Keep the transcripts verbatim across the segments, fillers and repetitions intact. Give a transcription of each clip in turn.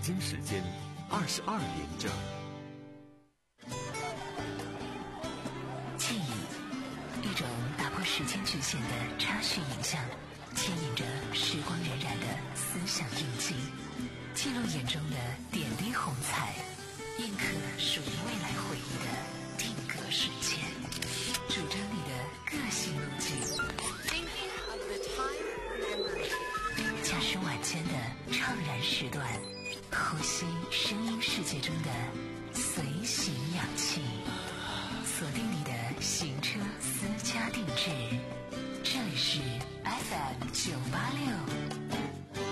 京时间二十二点整。 记忆，一种打破时间局限的插叙影像，牵引着时光荏苒的思想印记，记录眼中的点滴红彩，印刻属于未来回忆的定格瞬间，主张你的个性路径。驾驶晚间的怅然时段，呼吸声音世界中的随行氧气，锁定你的行车私家定制。这里是 F M 九八六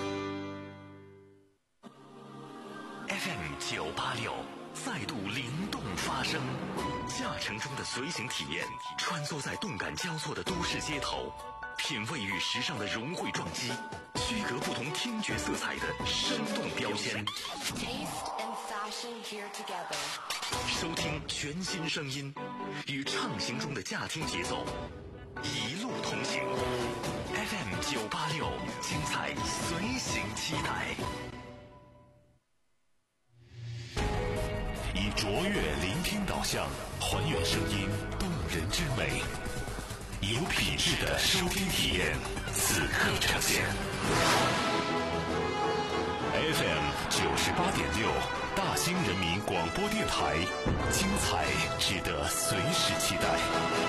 F M 九八六再度灵动发声，驾乘中的随行体验，穿梭在动感交错的都市街头，品味与时尚的融汇撞击，区隔不同听觉色彩的生动标签。收听全新声音，与畅行中的驾听节奏，一路同行。F M 九八六，精彩随行期待。以卓越聆听导向，还原声音动人之美，有品质的收听体验，此刻呈现。F M 九十八点六，大兴人民广播电台，精彩值得随时期待。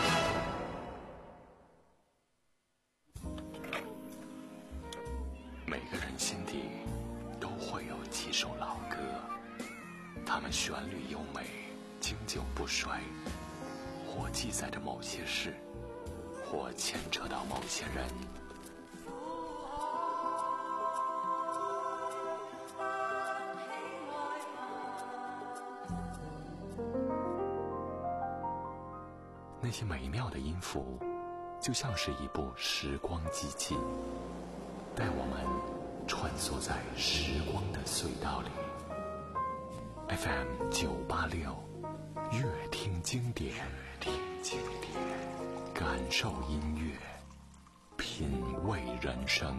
每个人心底都会有几首老歌，它们旋律优美，经久不衰，或记载着某些事，或牵扯到某些人。那些美妙的音符，就像是一部时光机器，带我们穿梭在时光的隧道里。F M 九八六，乐听经典，听经典，感受音乐，品味人生。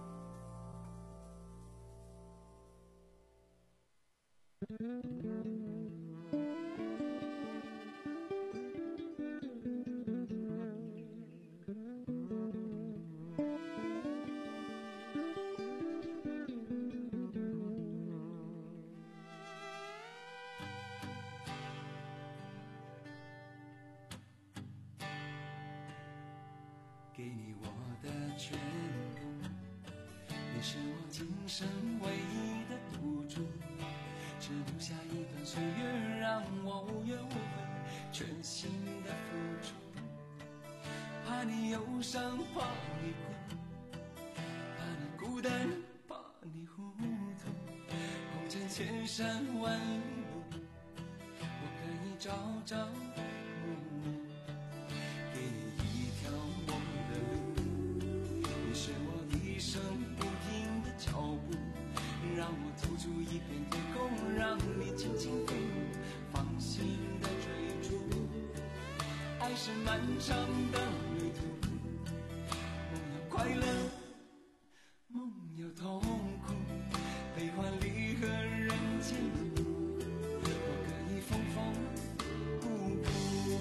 给你我的全部，你是我今生唯一的赌注，只留下一段岁月让我无怨无悔，全心的付出。怕你忧伤，怕你哭，怕你孤单，怕你糊涂，红尘千山万里路，我可以朝朝暮暮，给你一条我的路，你是我一生不停的脚步，让我走出一片天空，让你轻轻飞舞，放心的追逐。爱是漫长的旅途，梦有快乐，梦有痛苦，悲欢离合人间路，我可以缝缝补补，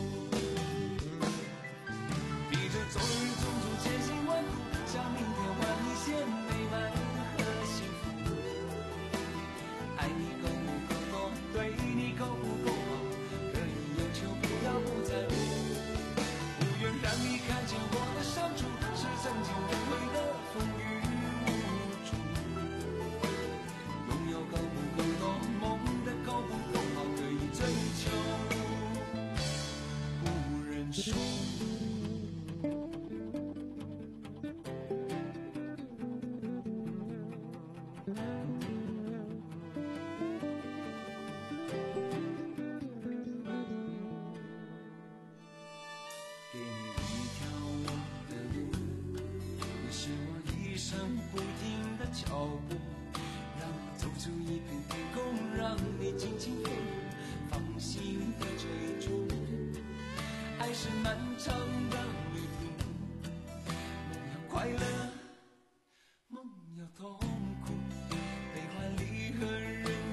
披着昨日种种千辛万苦，向明天换一些美满和幸福。爱你够不够多，对你够不够好，可以有求必要不在乎，不愿让你看见我的伤处，是曾经无悔的风雨无阻。拥有够不够多，梦的够不够好，可以追求不认输。给你一条我的路，你是我一生不停的脚步，让我走出一片天空，让你尽情飞舞，放心的追逐。爱是漫长的旅途，梦有快乐，梦有痛苦，悲欢离合人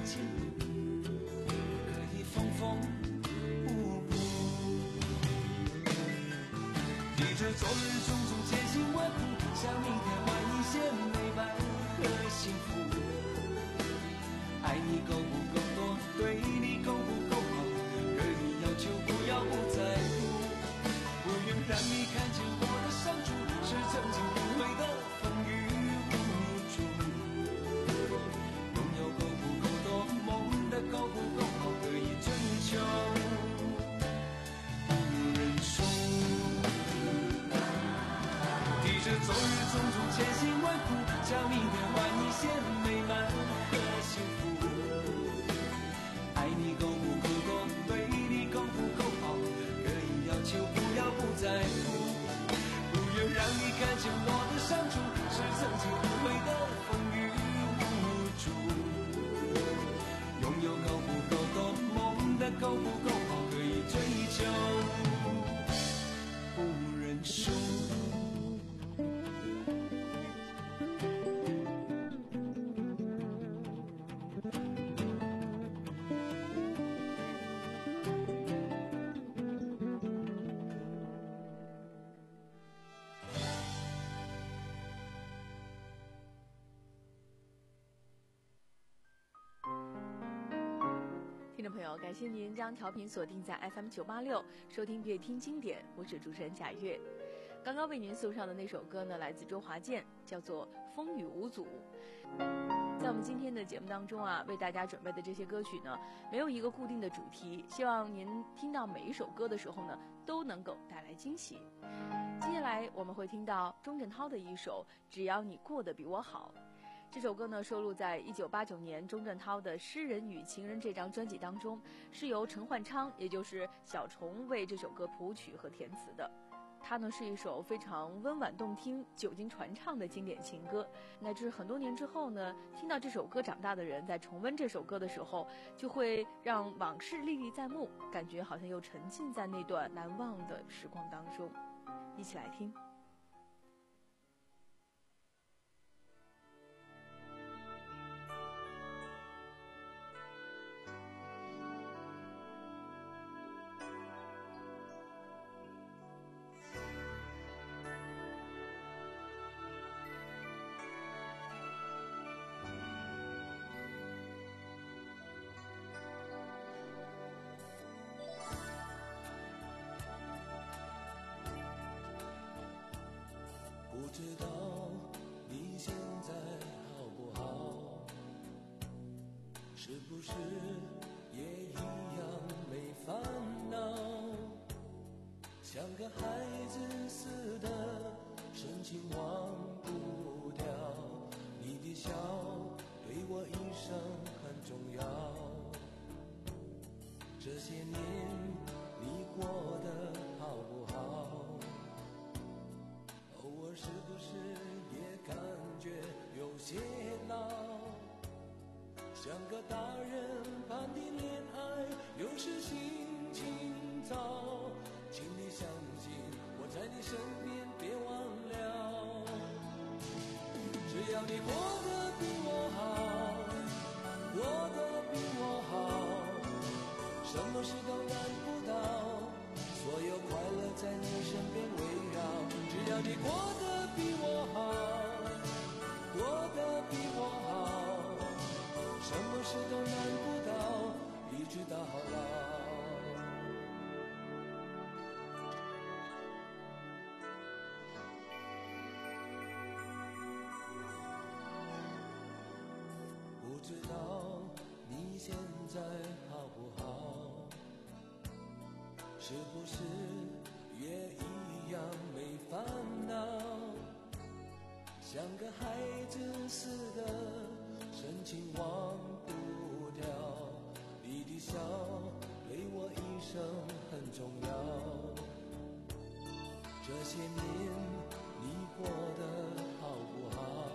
众朋友，感谢您将调频锁定在 F M 九八六，收听乐听经典，我是主持人贾月。刚刚为您送上的那首歌呢，来自周华健，叫做《风雨无阻》。在我们今天的节目当中啊，为大家准备的这些歌曲呢，没有一个固定的主题，希望您听到每一首歌的时候呢，都能够带来惊喜。接下来我们会听到钟镇涛的一首《只要你过得比我好》。这首歌呢，收录在一九八九年钟镇涛的《诗人与情人》这张专辑当中，是由陈焕昌，也就是小虫为这首歌谱曲和填词的。它呢是一首非常温婉动听、久经传唱的经典情歌，乃至很多年之后呢，听到这首歌长大的人在重温这首歌的时候，就会让往事历历在目，感觉好像又沉浸在那段难忘的时光当中。一起来听。 不知道你现在好不好，是不是也一样没烦恼，像个孩子似的深情忘不掉，你的笑对我一生很重要，这些年你过得好不好，偶尔是不是也感觉有些老，像个大人般的恋爱有时心情糟，请你相信我在你身边别忘了，只要你过得比我好，过得比我好，什么事都难不倒，所有快乐在你身边围绕，只要你过得比我好，过得比我好，什么事都难不倒，一直到老。不知道你现在好不好，是不是也一样没烦恼，像个孩子似的深情忘不掉，你的笑对我一生很重要，这些年你过得好不好，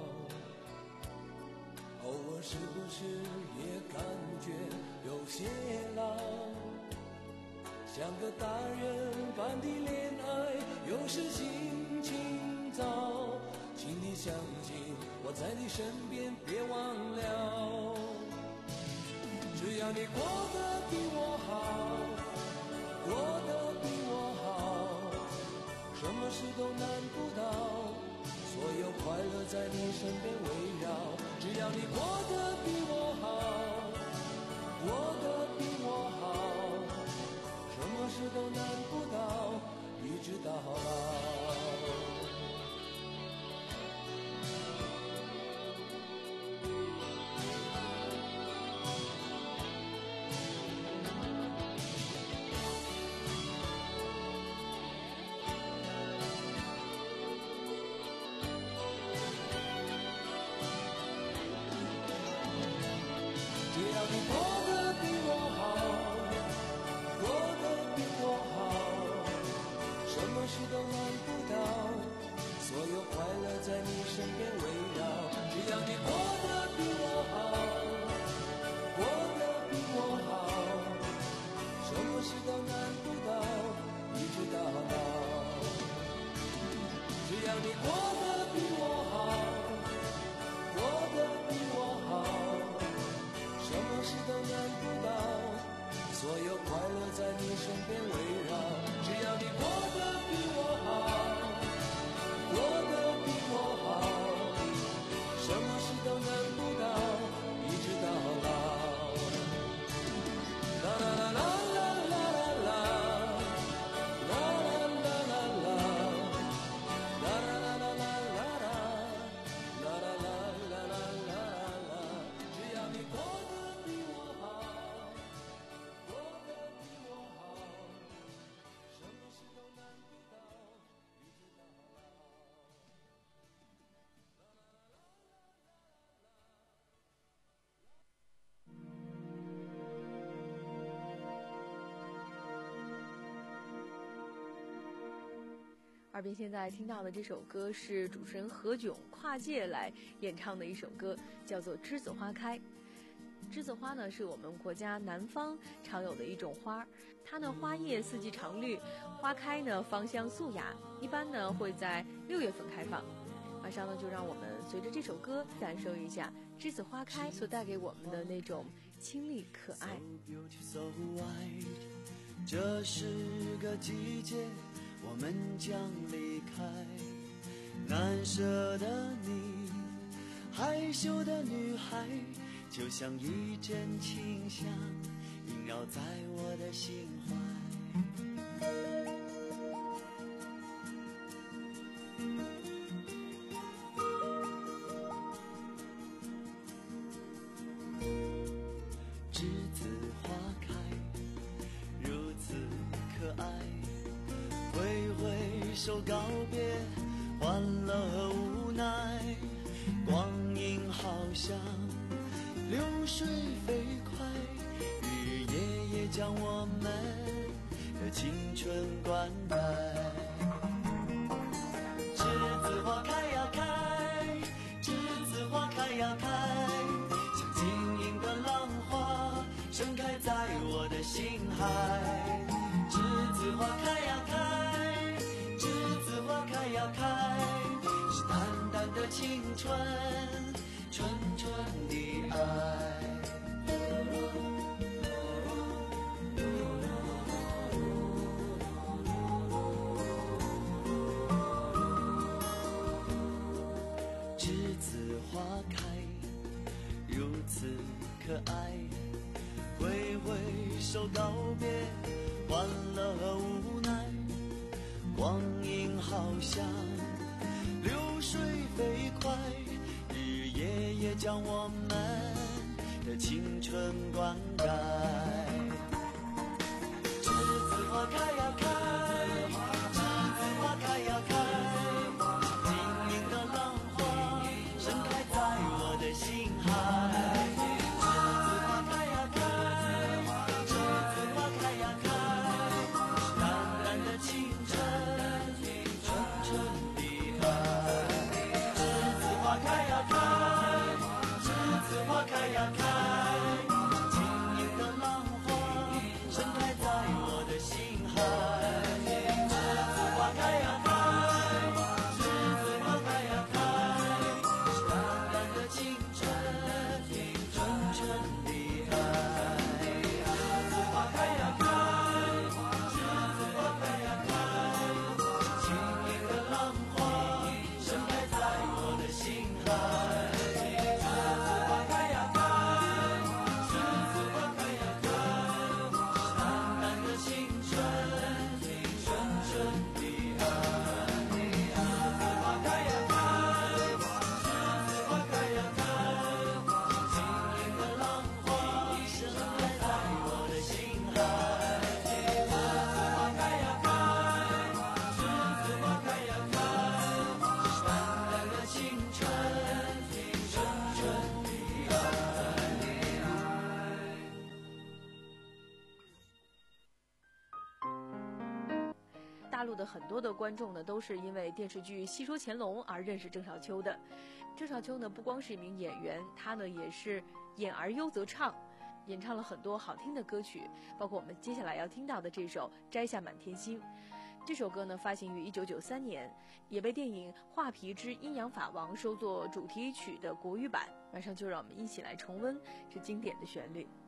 偶尔是不是也感觉有些老，像个大人般的恋爱有时心情糟，请你相信我在你身边别忘了，只要你过得比我好，过得比我好，什么事都难不倒，所有快乐在你身边围绕，只要你过得比我好，过得比我好，什么事都难不倒，一直到老。只要你过得比我好，过得比我好，什么事都难不倒，所有快乐在你身边围绕，只要你过得比我好，过得比我好，什么事都难不倒，一直到老，只要你过得比我好，过得比我好，什么事都难不倒，所有快乐在你身边围绕，只要你过得比我好，过得比我好，什么事都难不倒，一直到老。啦耳边现在听到的这首歌是主持人何炅跨界来演唱的一首歌，叫做《栀子花开》。栀子花呢，是我们国家南方常有的一种花，它呢花叶四季常绿，花开呢芳香素雅，一般呢会在六月份开放。马上呢，就让我们随着这首歌感受一下栀子花开所带给我们的那种清丽可爱。 So white, 这是个季节，我们将离开。难舍的你，害羞的女孩，就像一阵清香，萦绕在我的心怀。栀子花开，如此可爱，挥挥手告别欢乐和无奈，光阴好像流水飞快，日夜夜将我们的青春灌溉。栀子花开呀开，栀子花开呀开，像晶莹的浪花盛开在我的心海。栀子花开呀开，栀子花开呀开，是淡淡的青春，纯纯的爱。栀子花开，如此可爱，挥挥手告别欢乐和无奈，光阴好像流水飞快，日夜夜将我们的青春灌溉。栀子花开呀开，栀子花开呀开，晶莹的浪花盛开在我的心海。栀子花开呀开，栀子花开呀开，是淡淡的青春，纯纯的爱。栀子花开呀开，栀子花开呀开，晶莹的浪花盛开在我的心海。栀子花开呀开，栀子花开呀开，是淡淡的青春，纯纯的爱。栀子花开呀开，栀子花开呀开，晶莹的浪花盛开在我的心海。栀子花开呀开，栀子花开呀开，是淡淡的青春，纯纯的爱。栀子花开呀开，栀子花开呀开，晶莹的浪花盛开在我的心海。栀子花开呀开，栀子花开呀开，是淡淡的青春，纯纯的爱。 大陆的很多的观众呢，都是因为电视剧《戏说乾隆》而认识郑少秋的。郑少秋呢，不光是一名演员，他呢也是演而优则唱，演唱了很多好听的歌曲，包括我们接下来要听到的这首《摘下满天星》。这首歌呢，发行于一九九三年，也被电影《画皮之阴阳法王》收作主题曲的国语版。马上就让我们一起来重温这经典的旋律。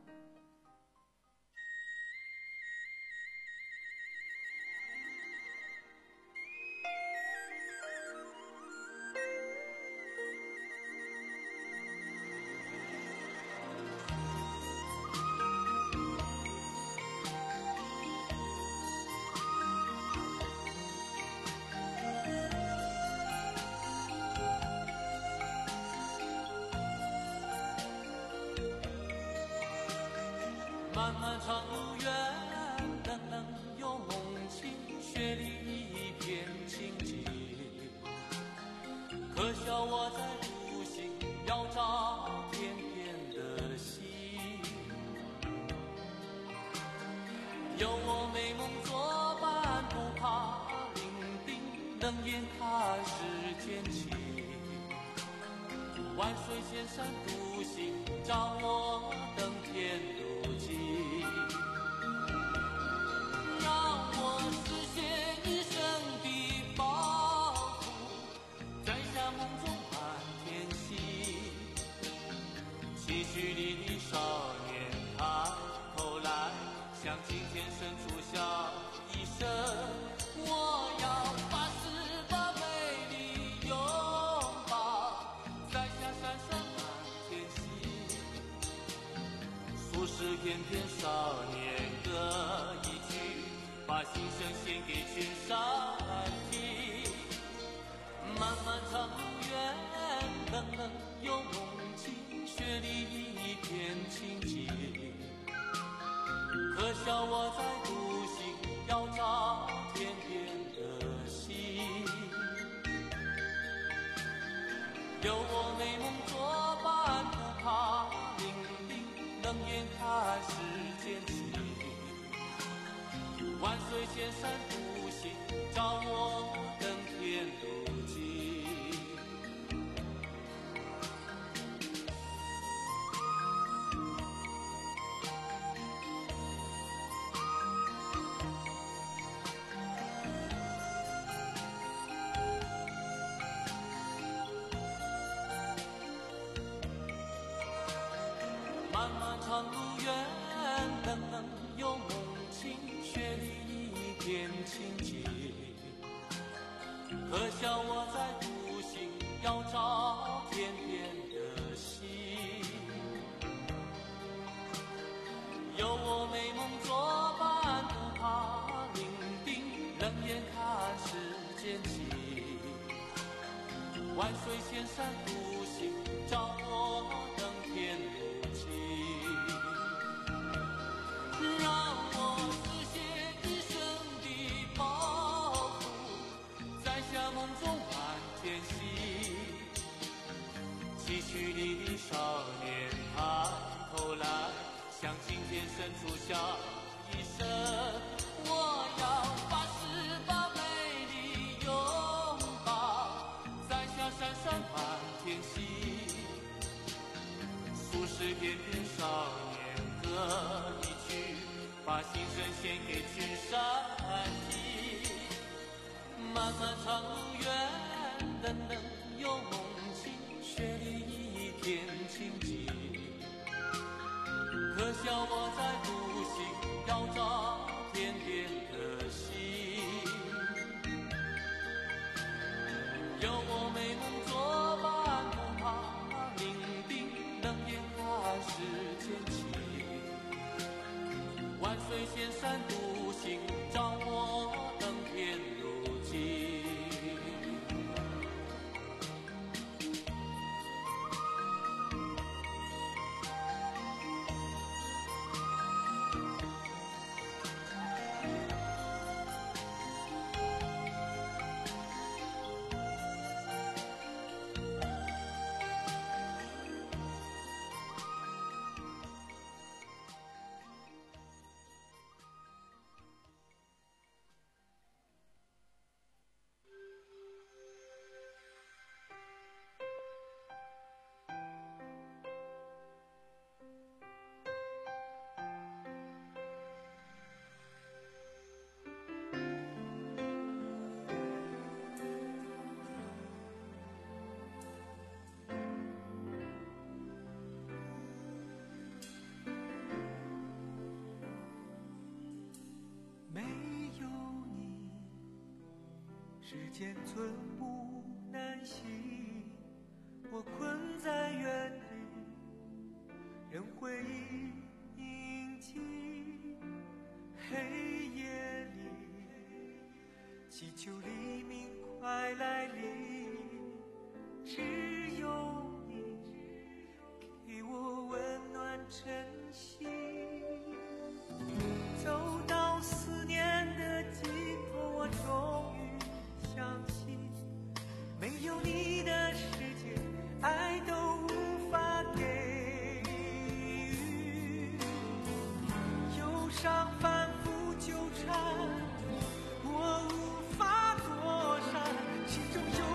漫漫长路远，冷冷又梦醒，雪里一片清静。可笑我在独行，要找天边的星。有我美梦作伴，不怕伶仃的万水千山独行，照我登天路径。让我实现一生的抱负，摘下梦中满天星。期许里的少年抬头来，向今天伸出笑一声。我要把十八美丽拥抱，摘下闪闪满天星。数十片片少年歌一曲，把心声献给群山听。漫漫长路远，冷冷有梦境，雪里一片清静。可笑我在独行，要找天边的星。有我美梦作伴，不怕凛凛，冷眼看世间情。万水千山独行，照我登天路径。漫漫长路远，冷冷有梦境，雪里一片清静。可笑我在独行，要找天边的星。有我美梦作伴，不怕凛冰，冷眼看世间情。万水千山独行，照我登天路径。让我实现一生的抱负，摘下梦中满天星。期许里的少年抬头来，向今天伸出笑一声。我要把十八美丽拥抱，摘下闪闪满天星。数十片片少年歌一曲，把心声献给群山听。漫漫长路远，冷冷有梦境，雪里一片清静。可笑我在独行，要找天边的星。有我美梦作伴，不怕凛冰，冷眼看世间情。万水千山独行，照我登天路径。 世间寸步难行，我困在原地，任回忆印记。黑夜里，祈求黎明快来临，只有你给我温暖真心。走到思念的尽头，我终于相信，没有你的世界，爱都无法给予。忧伤反复纠缠，我无法躲闪，心中有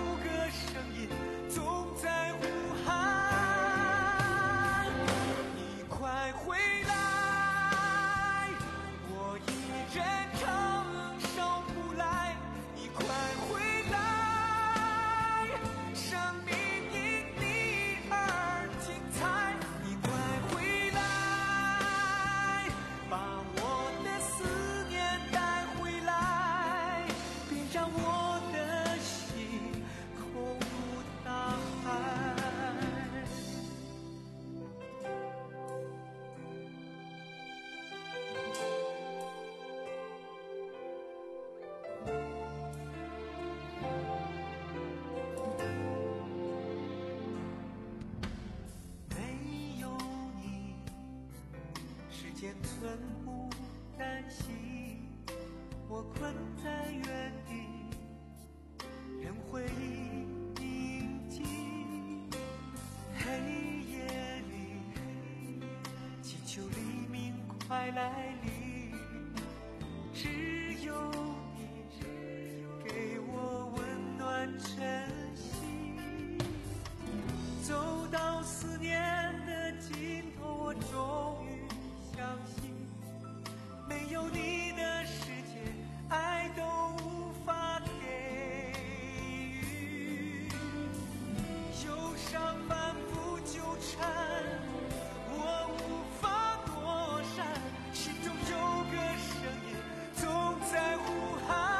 间寸步难行，我困在原地，任回忆宁静。黑夜里，祈求黎明快来临，只有你给我温暖晨曦。走到思念的尽头，我终于相信，没有你的世界，爱都无法给予。忧伤反复纠缠，我无法躲闪，心中有个声音总在呼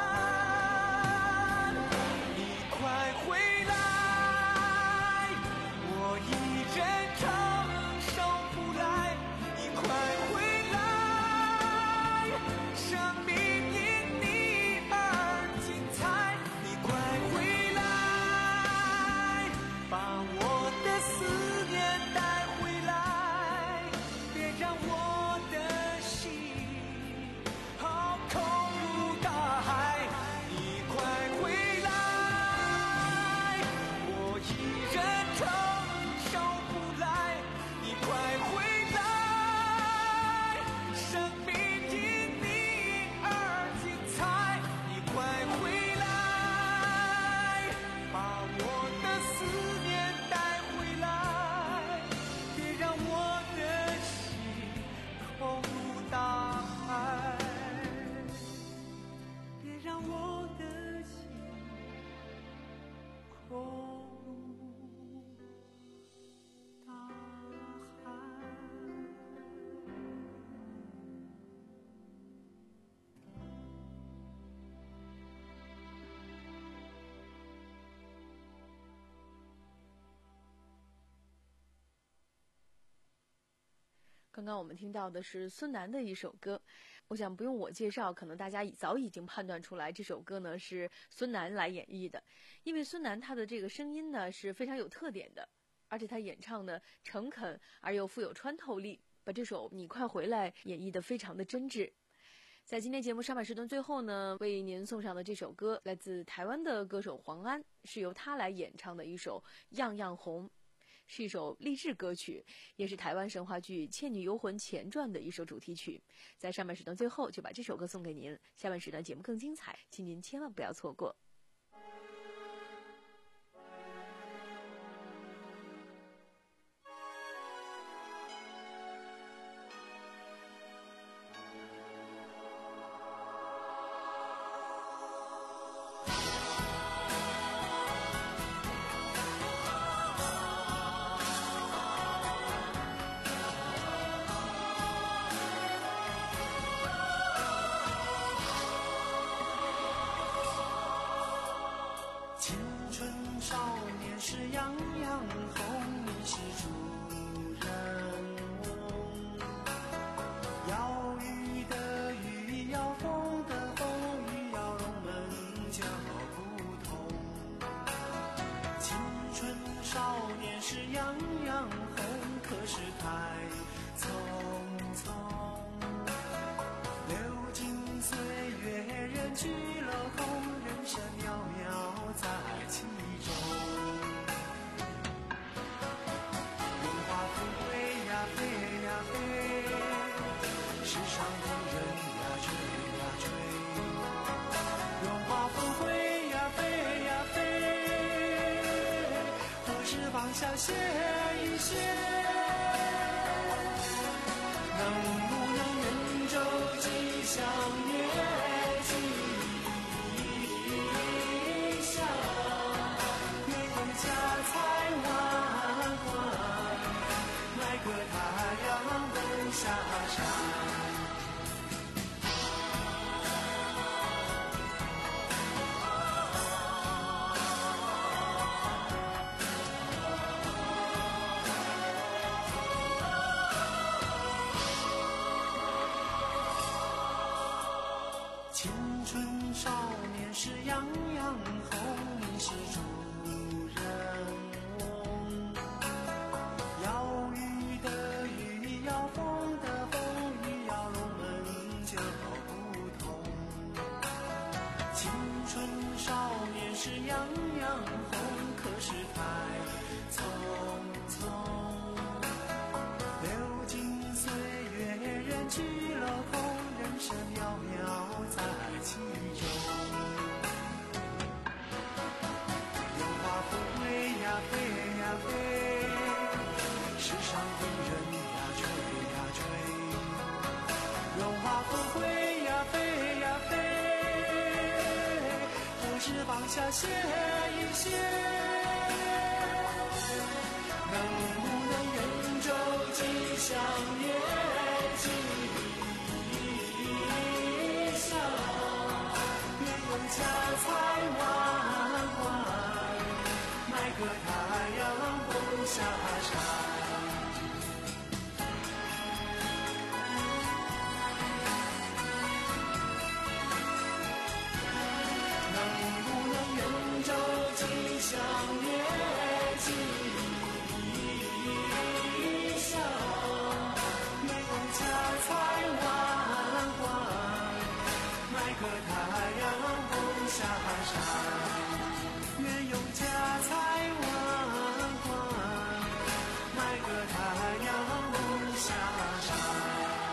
喊，你快回来，我一人承受不来，你快回来，生命因你而精彩，你快回来，把我的思念带回来，别让我的心好空如大海，你快回来，我一人承受不来，你快回来，生命因你而精彩，你快回来，把我的思念带回来，别让我的心空如大海，别让我的心空如大海。 刚刚我们听到的是孙楠的一首歌，我想不用我介绍，可能大家早已经判断出来这首歌呢是孙楠来演绎的，因为孙楠他的这个声音呢是非常有特点的，而且他演唱的诚恳而又富有穿透力，把这首《你快回来》演绎得非常的真挚。在今天节目上半时段最后呢，为您送上的这首歌来自台湾的歌手黄安，是由他来演唱的一首《样样红》，是一首励志歌曲，也是台湾神话剧《倩女幽魂》前传的一首主题曲。在上半时段最后就把这首歌送给您，下半时段节目更精彩，请您千万不要错过。 下歇一歇，能不能远走吉祥月吉祥，愿为家财万贯，来个太阳奔下山。样样红，你是主人翁。要雨的雨，要风的风雨， 是样样红，可是太匆匆。流金岁月，人去楼空，人生渺渺在其中。荣华富贵呀，飞呀飞，世上的人呀，追呀追。荣华富贵呀，飞呀飞，何时放下歇一歇？能不能远走吉祥也吉祥？愿用家财万贯，买个太阳不下山。想也吉祥，愿用家财万贯，买个太阳不下山。愿用家财万贯，买个太阳不下山。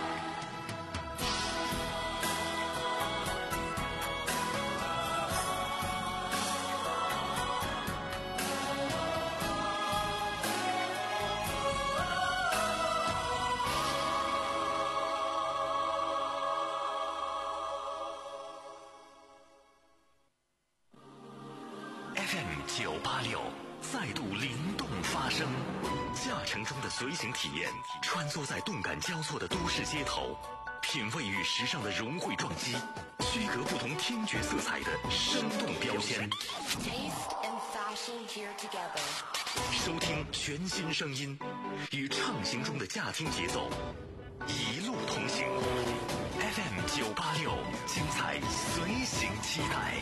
F M 九八六再度灵动发声，驾乘中的随行体验，穿梭在动感交错的都市街头，品味与时尚的融汇撞击，区隔不同听觉色彩的生动标签。收听全新声音，与畅行中的驾听节奏，一路同行。F M 九八六，精彩随行期待。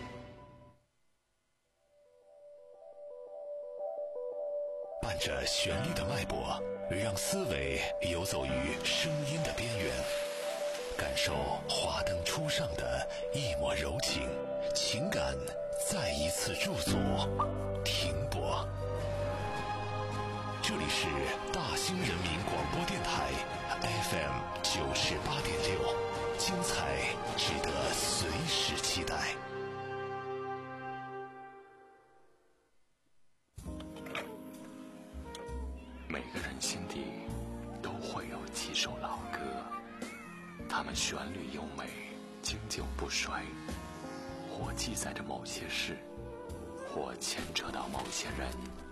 伴着旋律的脉搏，让思维游走于声音的边缘，感受华灯初上的一抹柔情，情感再一次驻足停泊。这里是大兴人民广播电台 F M 九十八点六，精彩值得随时期待。每个人心底都会有几首老歌，它们旋律优美，经久不衰，或记载着某些事，或牵扯到某些人。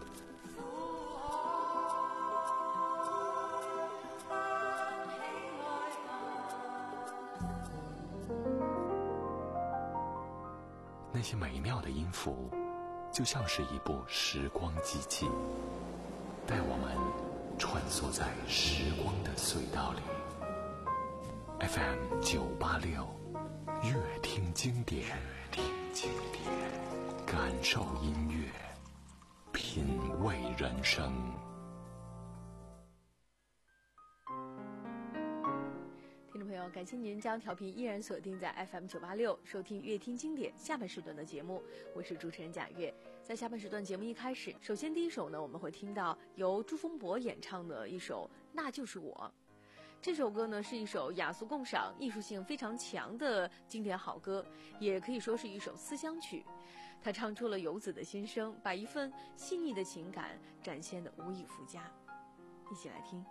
那些美妙的音符，就像是一部时光机器，带我们穿梭在时光的隧道里。F M 九八六，乐听经典，乐听经典，感受音乐，品味人生。 听众朋友，感谢您将调频依然锁定在 F M 九八六，收听乐听经典下半时段的节目，我是主持人贾月。在下半时段节目一开始，首先第一首呢，我们会听到由朱峰博演唱的一首《那就是我》。这首歌呢是一首雅俗共赏、艺术性非常强的经典好歌，也可以说是一首思乡曲。它唱出了游子的心声，把一份细腻的情感展现得无以复加。一起来听。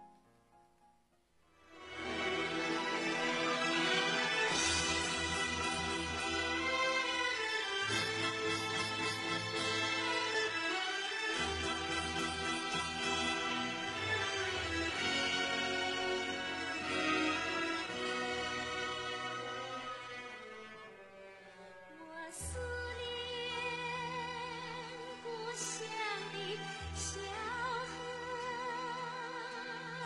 乡的小河。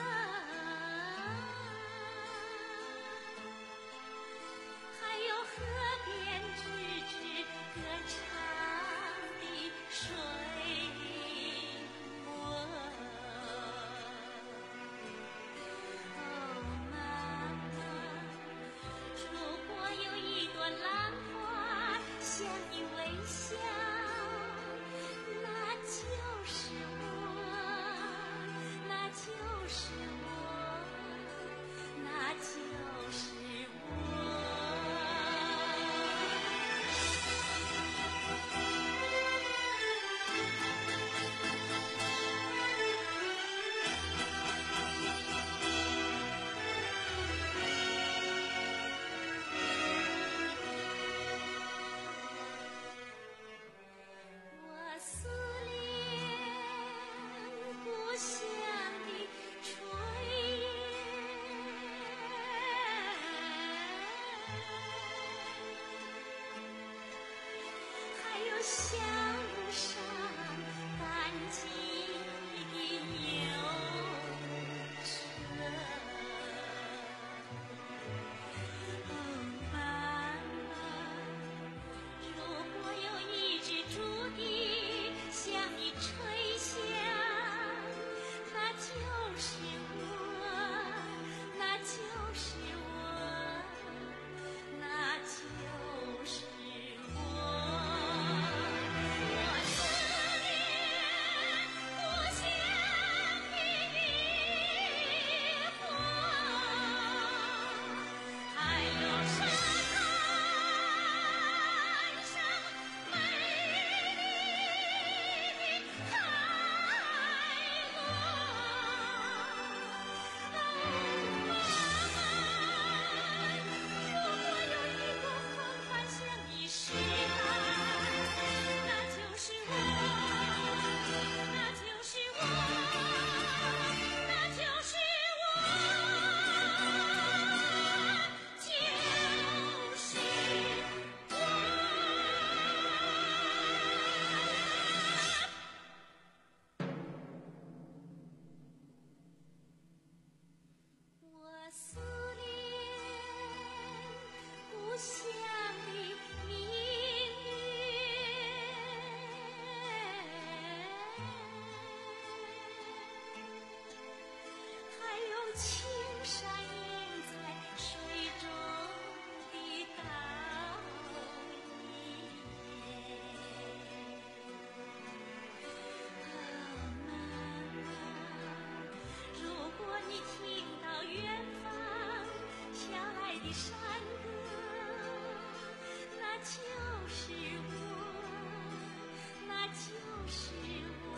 就是我，那就是我，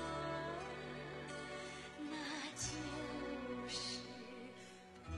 那就是我。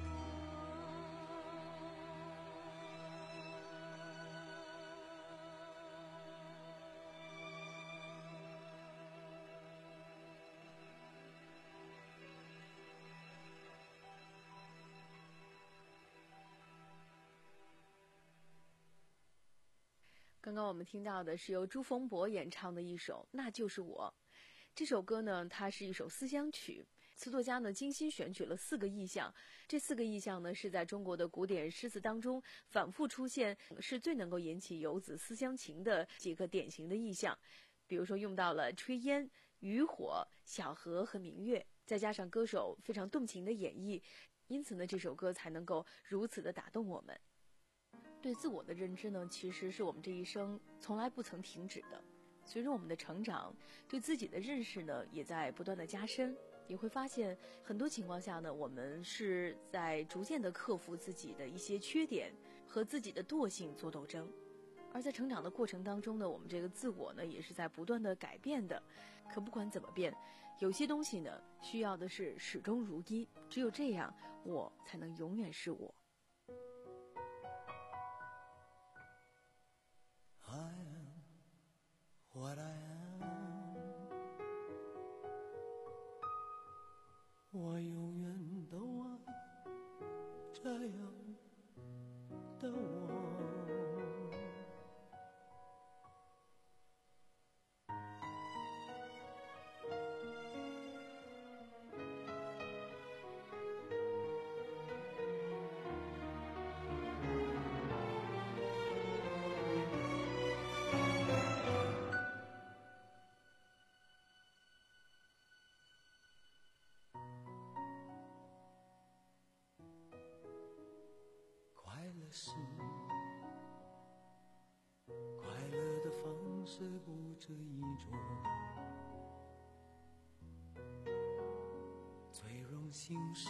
刚刚我们听到的是由朱逢博演唱的一首《那就是我》。这首歌呢，它是一首思乡曲，词作家呢精心选取了四个意象，这四个意象呢是在中国的古典诗词当中反复出现，是最能够引起游子思乡情的几个典型的意象。比如说用到了炊烟、渔火、小河和明月，再加上歌手非常动情的演绎，因此呢这首歌才能够如此的打动我们。对自我的认知呢，其实是我们这一生从来不曾停止的。随着我们的成长，对自己的认识呢，也在不断的加深。也会发现，很多情况下呢，我们是在逐渐的克服自己的一些缺点和自己的惰性做斗争。而在成长的过程当中呢，我们这个自我呢，也是在不断的改变的。可不管怎么变，有些东西呢，需要的是始终如一。只有这样，我才能永远是我。 I am what I am， 我永远都爱这样的我。是快乐的方式不止一种，最荣幸是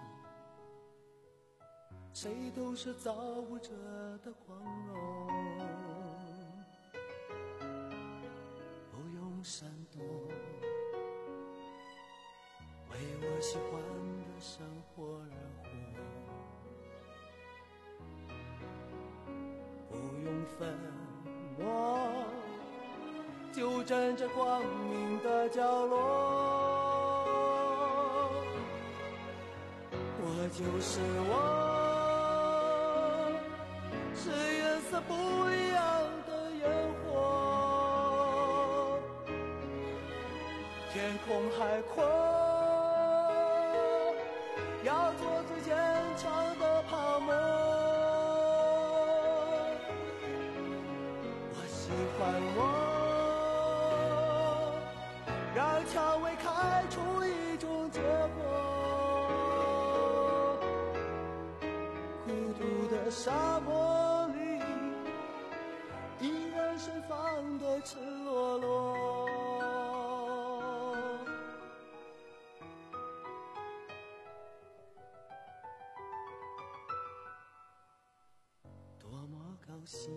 谁都是造物者的光荣，不用闪躲，为我喜欢的生活而活，不用粉墨，就站着光明的角落。我就是我，是颜色不一样的烟火，天空海阔，要做最坚强的泡沫。喜欢我，让蔷薇开出一种结果。孤独的沙漠里，依然盛放的赤裸裸。多么高兴，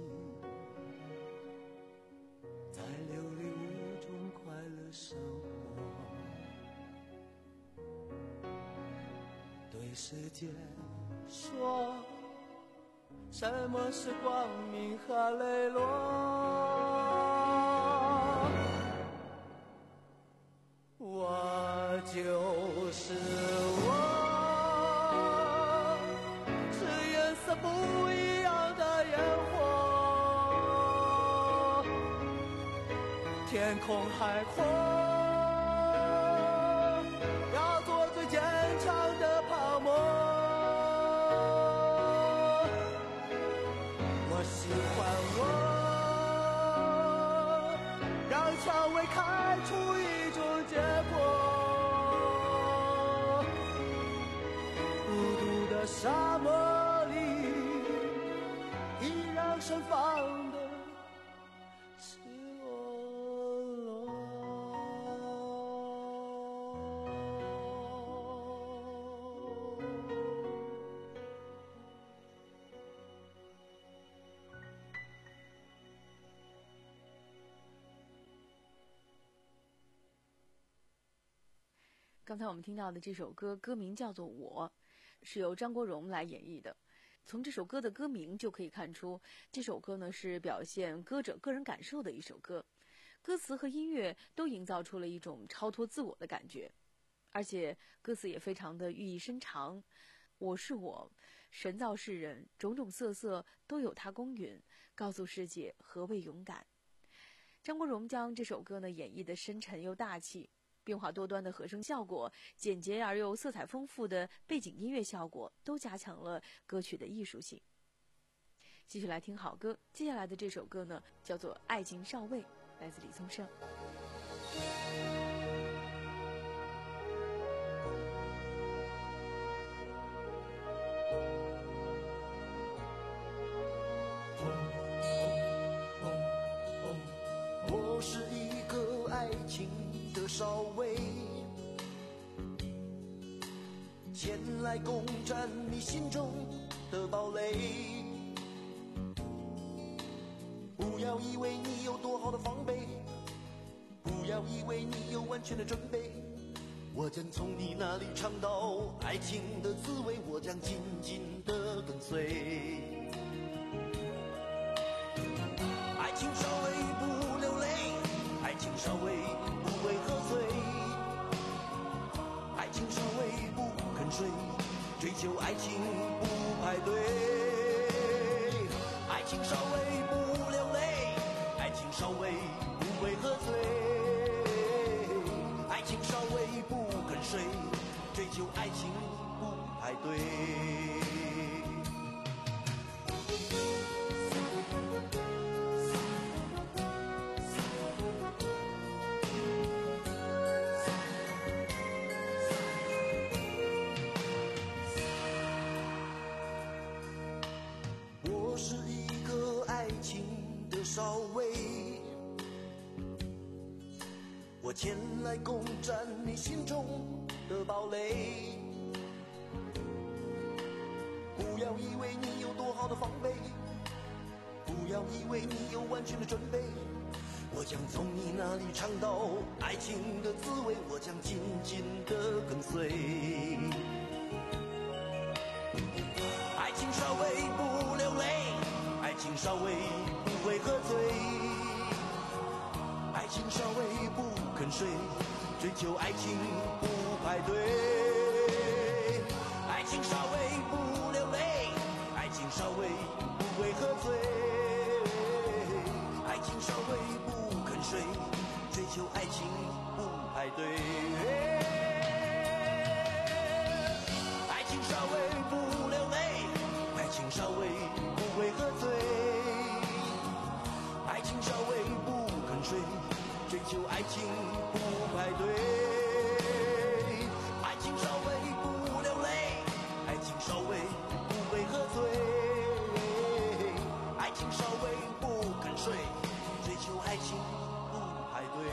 在流离无中快乐生活，对世界说什么是光明和磊落。我就是我，是颜色不一样的烟火，天空海阔，要做最坚强的泡沫。我喜欢我，让蔷薇开出一种结果。孤独的沙漠里，依然盛放的赤裸裸。 刚才我们听到的这首歌，歌名叫做《我》，是由张国荣来演绎的。从这首歌的歌名就可以看出，这首歌呢是表现歌者个人感受的一首歌，歌词和音乐都营造出了一种超脱自我的感觉，而且歌词也非常的寓意深长。我是我，神造世人，种种色色都有它公允，告诉世界何谓勇敢。张国荣将这首歌呢演绎的深沉又大气，变化多端的和声效果，简洁而又色彩丰富的背景音乐效果，都加强了歌曲的艺术性。继续来听好歌，接下来的这首歌呢叫做《爱情少尉》，来自李宗盛。 我是一个爱情的少尉，前来攻占你心中的堡垒。不要以为你有多好的防备，不要以为你有完全的准备，我将从你那里尝到爱情的滋味，我将紧紧地跟随。爱情少尉不流泪，爱情少尉不会喝醉，爱情少尉不肯睡，追求爱情不排队。爱情少尉不流泪，爱情少尉不会喝醉，爱情少尉不肯睡，追求爱情不排队。少尉，我前来攻占你心中的堡垒。不要以为你有多好的防备，不要以为你有完全的准备，我将从你那里尝到爱情的滋味，我将紧紧地跟随。爱情少尉不流泪，爱情少尉不会喝醉，爱情少尉不肯睡，追求爱情不排队。爱情少尉不流泪，爱情少尉不会喝醉，爱情少尉不肯睡，追求爱情不排队。爱情少尉不流泪，爱情少尉不会喝醉，爱情少尉不肯睡，追求爱情不排队。爱情少尉不流泪，爱情少尉不会喝醉，爱情少尉不肯睡，追求爱情不排队。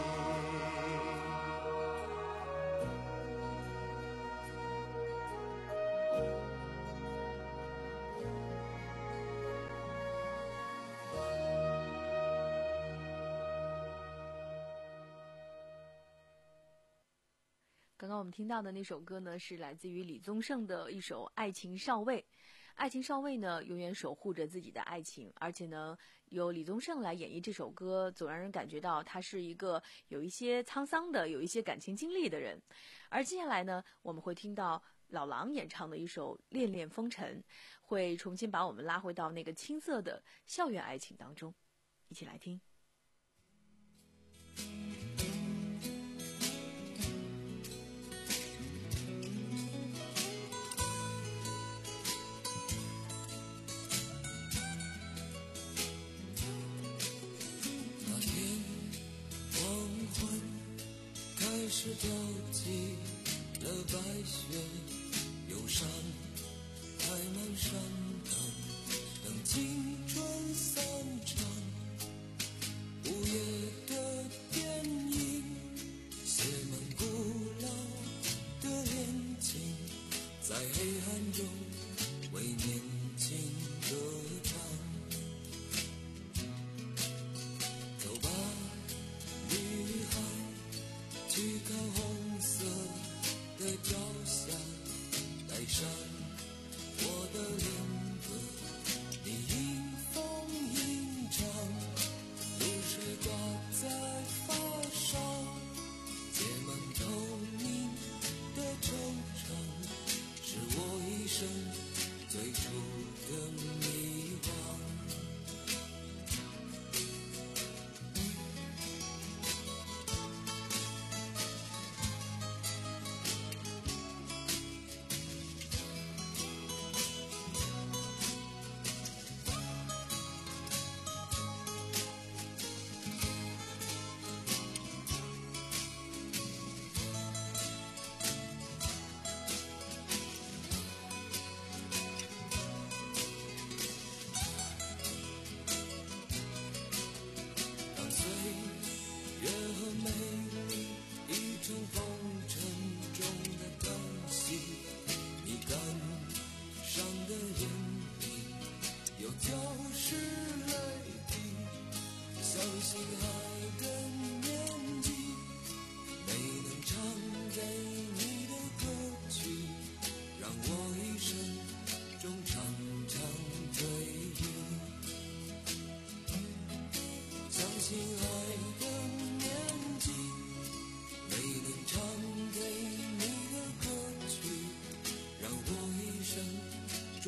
刚刚我们听到的那首歌呢，是来自于李宗盛的一首《爱情少尉》。爱情少尉呢，永远守护着自己的爱情，而且呢，由李宗盛来演绎这首歌，总让人感觉到他是一个有一些沧桑的、有一些感情经历的人。而接下来呢，我们会听到老狼演唱的一首《恋恋风尘》，会重新把我们拉回到那个青涩的校园爱情当中，一起来听。 开始飘起了白雪，忧伤开满山岗，等青春散场。午夜的电影写满古老的恋情，在黑暗中为年轻歌唱。走吧，女孩，去看红色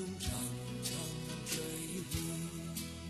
中常常追忆。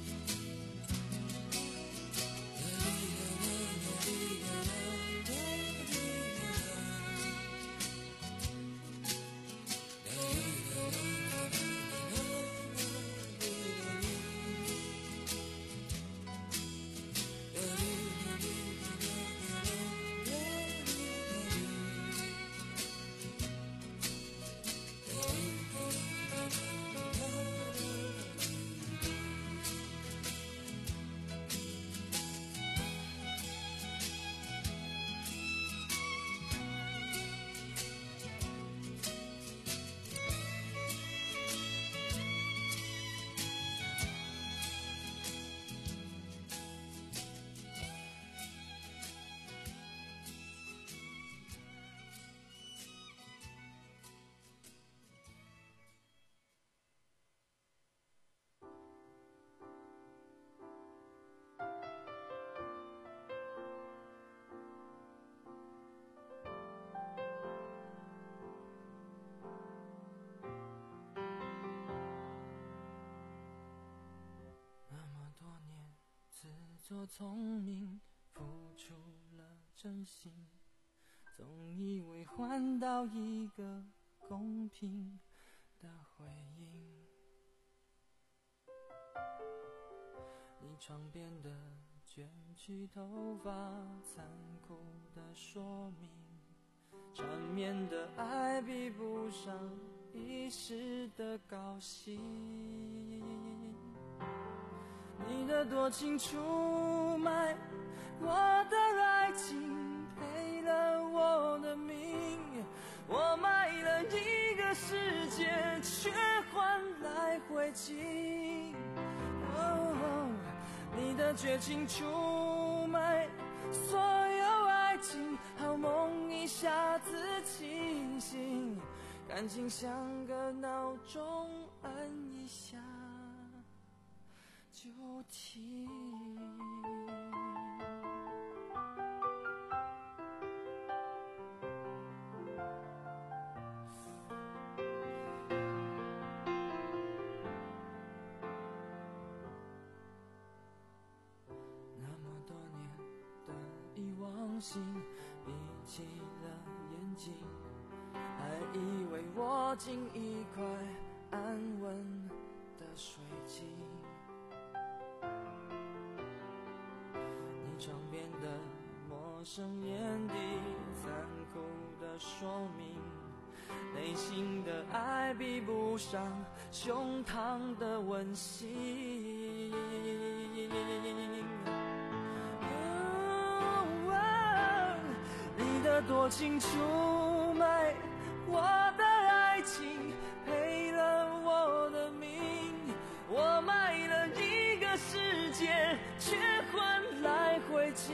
做聪明，付出了真心，总以为换到一个公平的回应。你床边的卷曲头发，残酷的说明，缠绵的爱比不上一时的高兴。你的多情出卖我的爱情，赔了我的命，我卖了一个世界，却换来灰烬。哦，你的绝情出卖所有爱情，好梦一下子清醒，感情像个闹钟，按一下就停。那么多年的遗忘性，闭起了眼睛，还以为握紧一块安稳的水晶。床边的陌生眼底，残酷的说明，内心的爱比不上胸膛的温馨。哦哦，你的多情出卖我的爱情，赔了我的命，我卖了一个世界，却换来灰烬。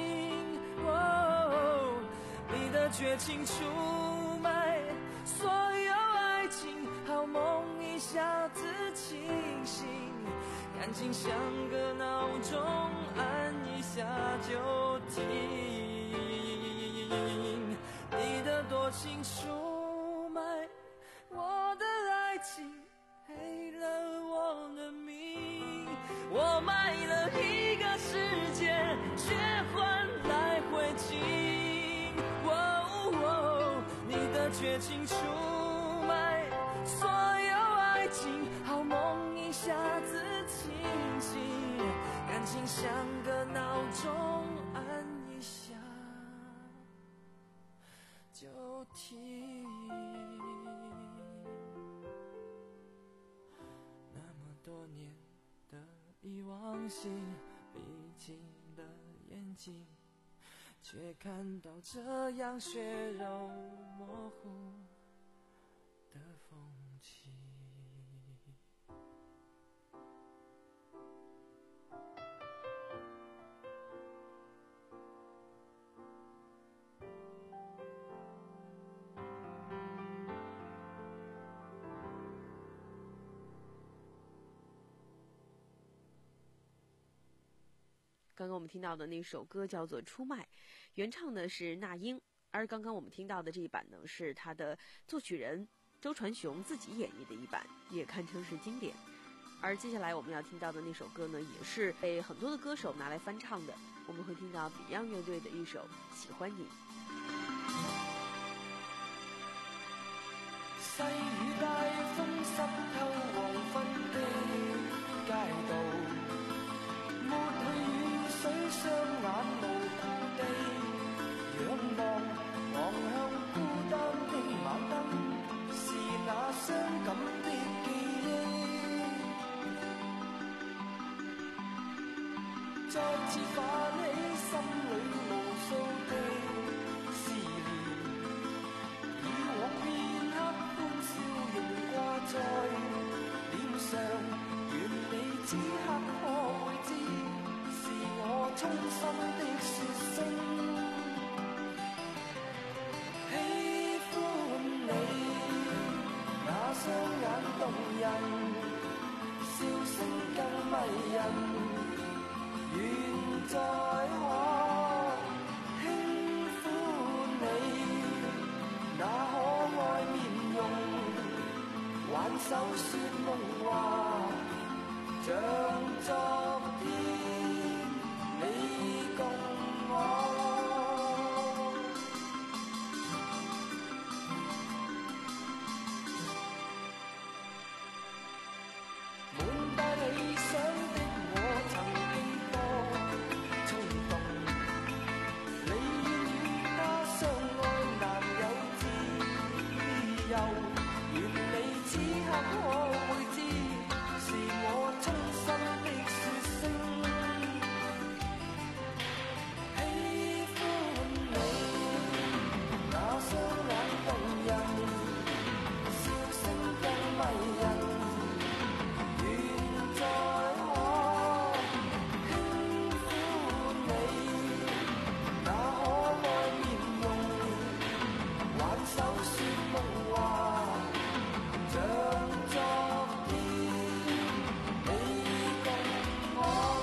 哦，你的绝情出卖所有爱情，好梦一下子清醒，感情像个闹钟，按一下就停。你的多情出卖我的爱情，赔了我的命，我卖了一个世界，却换来灰烬。哦哦，你的绝情出卖所有爱情，好梦一下子清醒，感情像个闹钟，按一下就停。那么多年的遗忘性，闭紧了眼睛，却看到这样血肉模糊的风景。 刚刚我们听到的那首歌叫做《出卖》，原唱呢是那英，而刚刚我们听到的这一版呢是他的作曲人周传雄自己演绎的一版，也堪称是经典。而接下来我们要听到的那首歌呢，也是被很多的歌手拿来翻唱的，我们会听到 Beyond 乐队的一首《喜欢你》。 细雨大风湿透黃昏的街道，抹去雨水，雙眼無故地仰望，望向孤單的晚燈，是那傷感的記憶，再次泛起心裏無數的思念，以往片刻歡笑仍掛在臉上，願你此刻可會知，是我衷心的說聲喜歡你，那雙眼動人，笑聲更迷人，願再可輕撫你那可愛面容，挽手說夢話，像昨天你共我。滿帶理想的我曾經多衝動，你願與他相愛難有自由，願你此刻可會知，是我衷心的說聲喜歡你，那雙眼動人，笑聲更迷人，願再可輕撫你那可愛面容，挽手說夢話，像昨天你共我。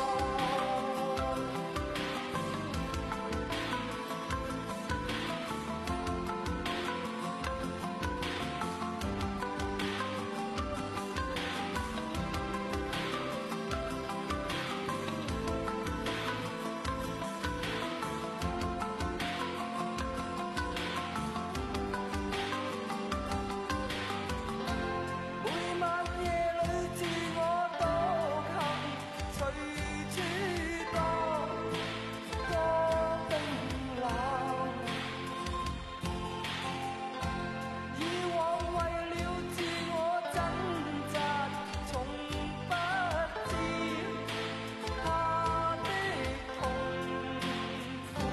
每晚夜裏自我獨行，隨處多多冰冷。以往為了自我掙扎，從不知他的痛苦。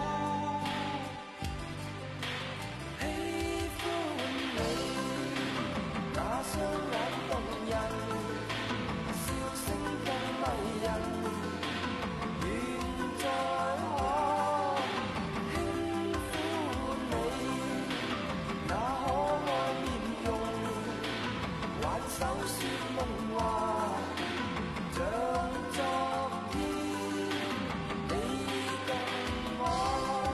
喜歡你那雙眼動人，笑聲更迷人，願再可輕撫你那可愛面容，挽手說夢話，像昨天你共我。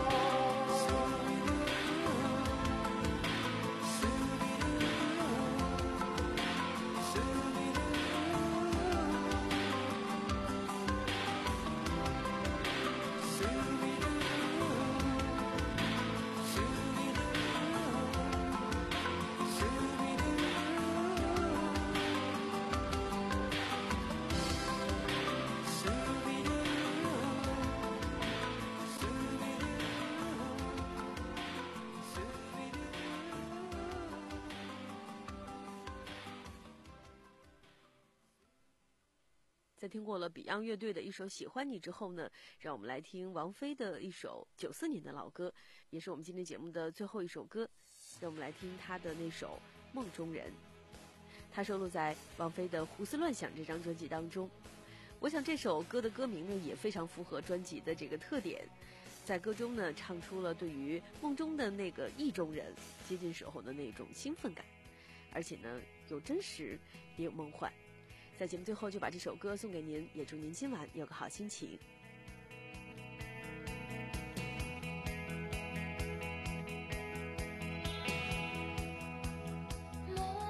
在听过了 Beyond 乐队的一首《喜欢你》之后呢，让我们来听王菲的一首九四年的老歌，也是我们今天节目的最后一首歌。让我们来听她的那首《梦中人》，它收录在王菲的《胡思乱想》这张专辑当中。我想这首歌的歌名呢，也非常符合专辑的这个特点，在歌中呢，唱出了对于梦中的那个意中人接近时候的那种兴奋感，而且呢，有真实也有梦幻。在节目最后就把这首歌送给您，也祝您今晚有个好心情。 梦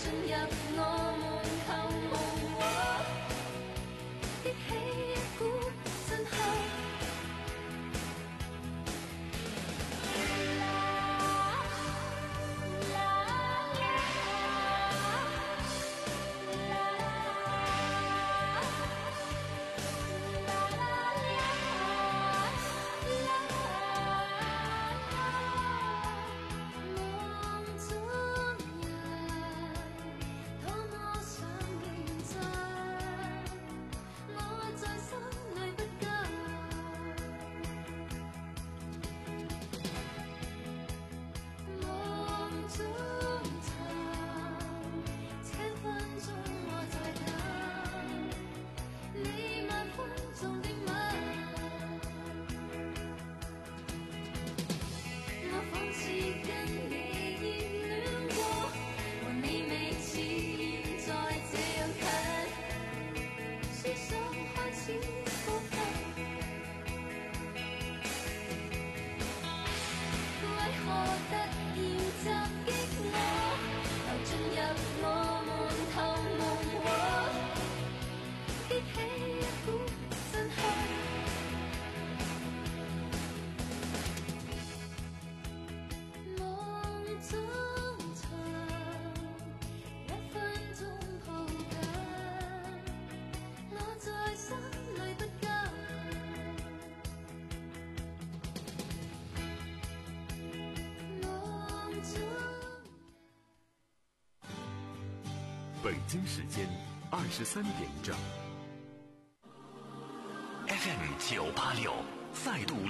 北京时间二十三点整。 F M 九八六再度